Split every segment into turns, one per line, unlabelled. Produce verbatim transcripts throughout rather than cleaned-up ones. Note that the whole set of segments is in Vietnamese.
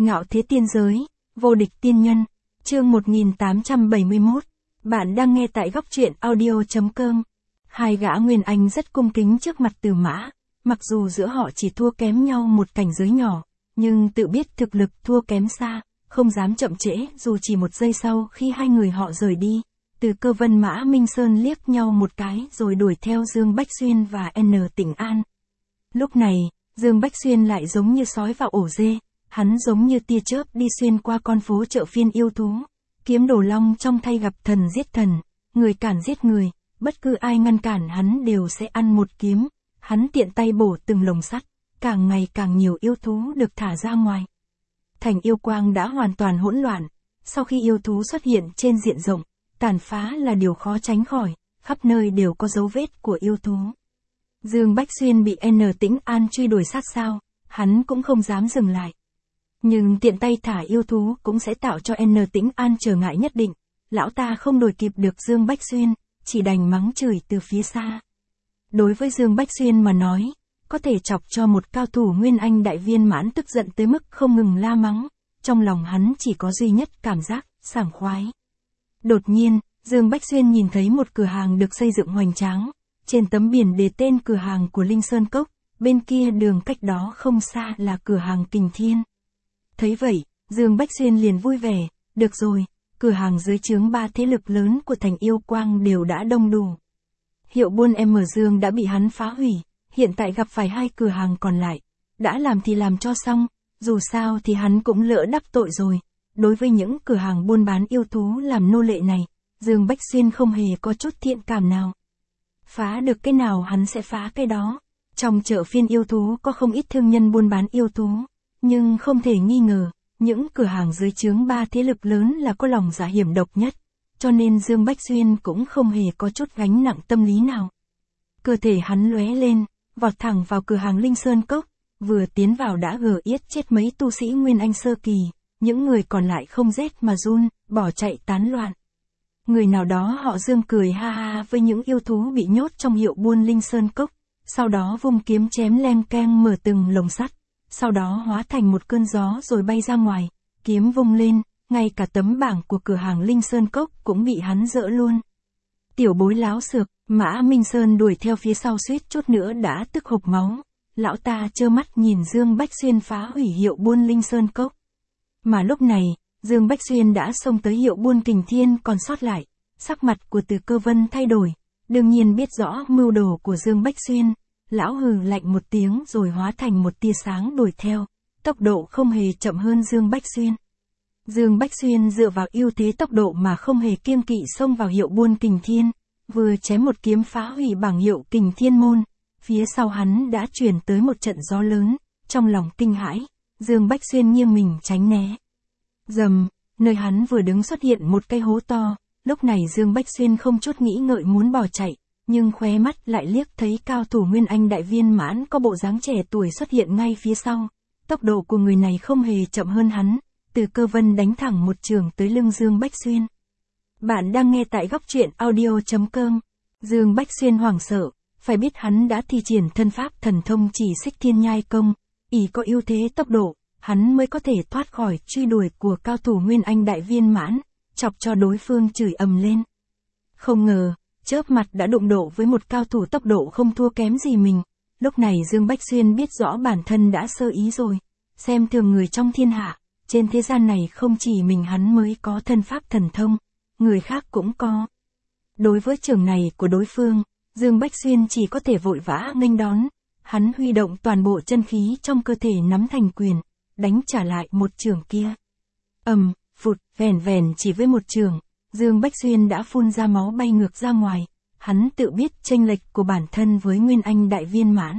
Ngạo thế tiên giới, vô địch tiên nhân, chương một nghìn tám trăm bảy mươi mốt. Bạn đang nghe tại góc truyện audio.com. Hai gã Nguyên Anh rất cung kính trước mặt Từ Mã, mặc dù giữa họ chỉ thua kém nhau một cảnh giới nhỏ, nhưng tự biết thực lực thua kém xa, không dám chậm trễ dù chỉ một giây sau khi hai người họ rời đi. Từ Cơ Vân Mã Minh Sơn liếc nhau một cái rồi đuổi theo Dương Bách Xuyên và N. Tịnh An. Lúc này, Dương Bách Xuyên lại giống như sói vào ổ dê, hắn giống như tia chớp đi xuyên qua con phố chợ phiên yêu thú. Kiếm Đồ Long trong tay gặp thần giết thần, người cản giết người, bất cứ ai ngăn cản hắn đều sẽ ăn một kiếm. Hắn tiện tay bổ từng lồng sắt, càng ngày càng nhiều yêu thú được thả ra ngoài. Thành yêu quang đã hoàn toàn hỗn loạn, sau khi yêu thú xuất hiện trên diện rộng, tàn phá là điều khó tránh khỏi, khắp nơi đều có dấu vết của yêu thú. Dương Bách Xuyên bị N. Tĩnh An truy đuổi sát sao, hắn cũng không dám dừng lại. Nhưng tiện tay thả yêu thú cũng sẽ tạo cho N. Tĩnh An trở ngại nhất định, lão ta không đuổi kịp được Dương Bách Xuyên, chỉ đành mắng chửi từ phía xa. Đối với Dương Bách Xuyên mà nói, có thể chọc cho một cao thủ Nguyên Anh đại viên mãn tức giận tới mức không ngừng la mắng, trong lòng hắn chỉ có duy nhất cảm giác sảng khoái. Đột nhiên, Dương Bách Xuyên nhìn thấy một cửa hàng được xây dựng hoành tráng, trên tấm biển đề tên cửa hàng của Linh Sơn Cốc, bên kia đường cách đó không xa là cửa hàng Kình Thiên. Thấy vậy, Dương Bách Xuyên liền vui vẻ, được rồi, cửa hàng dưới trướng ba thế lực lớn của thành yêu quang đều đã đông đủ. Hiệu buôn M Dương đã bị hắn phá hủy, hiện tại gặp phải hai cửa hàng còn lại, đã làm thì làm cho xong, dù sao thì hắn cũng lỡ đắc tội rồi. Đối với những cửa hàng buôn bán yêu thú làm nô lệ này, Dương Bách Xuyên không hề có chút thiện cảm nào. Phá được cái nào hắn sẽ phá cái đó. Trong chợ phiên yêu thú có không ít thương nhân buôn bán yêu thú, nhưng không thể nghi ngờ, những cửa hàng dưới trướng ba thế lực lớn là có lòng dạ hiểm độc nhất, cho nên Dương Bách Xuyên cũng không hề có chút gánh nặng tâm lý nào. Cơ thể hắn lóe lên, vọt thẳng vào cửa hàng Linh Sơn Cốc, vừa tiến vào đã gờ yết chết mấy tu sĩ Nguyên Anh sơ kỳ, những người còn lại không rét mà run, bỏ chạy tán loạn. Người nào đó họ Dương cười ha ha với những yêu thú bị nhốt trong hiệu buôn Linh Sơn Cốc, sau đó vung kiếm chém leng keng mở từng lồng sắt, sau đó hóa thành một cơn gió rồi bay ra ngoài, kiếm vung lên, ngay cả tấm bảng của cửa hàng Linh Sơn Cốc cũng bị hắn dỡ luôn. Tiểu bối láo xược, Mã Minh Sơn đuổi theo phía sau suýt chút nữa đã tức hộc máu, lão ta trơ mắt nhìn Dương Bách Xuyên phá hủy hiệu buôn Linh Sơn Cốc. Mà lúc này, Dương Bách Xuyên đã xông tới hiệu buôn Kình Thiên còn sót lại, sắc mặt của Từ Cơ Vân thay đổi, đương nhiên biết rõ mưu đồ của Dương Bách Xuyên, lão hừ lạnh một tiếng rồi hóa thành một tia sáng đuổi theo, tốc độ không hề chậm hơn Dương Bách Xuyên. Dương Bách Xuyên dựa vào ưu thế tốc độ mà không hề kiêng kỵ xông vào hiệu buôn Kình Thiên, vừa chém một kiếm phá hủy bảng hiệu Kình Thiên môn, phía sau hắn đã truyền tới một trận gió lớn, trong lòng kinh hãi, Dương Bách Xuyên nghiêng mình tránh né. Rầm, nơi hắn vừa đứng xuất hiện một cái hố to, lúc này Dương Bách Xuyên không chút nghĩ ngợi muốn bỏ chạy, nhưng khóe mắt lại liếc thấy cao thủ Nguyên Anh đại viên mãn có bộ dáng trẻ tuổi xuất hiện ngay phía sau. Tốc độ của người này không hề chậm hơn hắn, Từ Cơ Vân đánh thẳng một trường tới lưng Dương Bách Xuyên. Bạn đang nghe tại góc truyện audio.com. Dương Bách Xuyên hoảng sợ, phải biết hắn đã thi triển thân pháp thần thông chỉ xích thiên nhai công, ỷ có ưu thế tốc độ, hắn mới có thể thoát khỏi truy đuổi của cao thủ Nguyên Anh đại viên mãn, chọc cho đối phương chửi ầm lên. Không ngờ, chớp mặt đã đụng độ với một cao thủ tốc độ không thua kém gì mình. Lúc này Dương Bách Xuyên biết rõ bản thân đã sơ ý rồi, xem thường người trong thiên hạ, trên thế gian này không chỉ mình hắn mới có thân pháp thần thông, người khác cũng có. Đối với trường này của đối phương, Dương Bách Xuyên chỉ có thể vội vã nghênh đón, hắn huy động toàn bộ chân khí trong cơ thể nắm thành quyền, đánh trả lại một trường kia. Ầm, um, phụt, vèn vèn chỉ với một trường, Dương Bách Xuyên đã phun ra máu bay ngược ra ngoài, hắn tự biết chênh lệch của bản thân với Nguyên Anh đại viên mãn.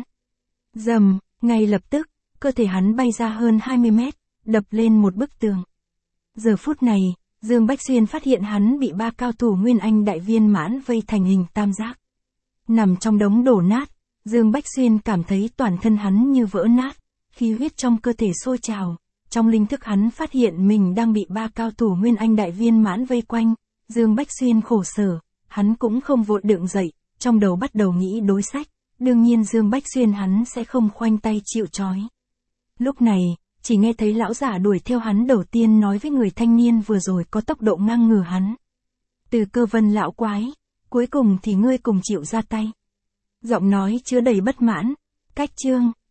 Rầm, ngay lập tức, cơ thể hắn bay ra hơn hai mươi mét, đập lên một bức tường. Giờ phút này, Dương Bách Xuyên phát hiện hắn bị ba cao thủ Nguyên Anh đại viên mãn vây thành hình tam giác. Nằm trong đống đổ nát, Dương Bách Xuyên cảm thấy toàn thân hắn như vỡ nát, khí huyết trong cơ thể sôi trào. Trong linh thức hắn phát hiện mình đang bị ba cao thủ Nguyên Anh đại viên mãn vây quanh, Dương Bách Xuyên khổ sở, hắn cũng không vội đứng dậy, trong đầu bắt đầu nghĩ đối sách, đương nhiên Dương Bách Xuyên hắn sẽ không khoanh tay chịu trói. Lúc này, chỉ nghe thấy lão giả đuổi theo hắn đầu tiên nói với người thanh niên vừa rồi có tốc độ ngang ngửa hắn. Từ Cơ Vân lão quái, cuối cùng thì ngươi cùng chịu ra tay. Giọng nói chứa đầy bất mãn, cách chương.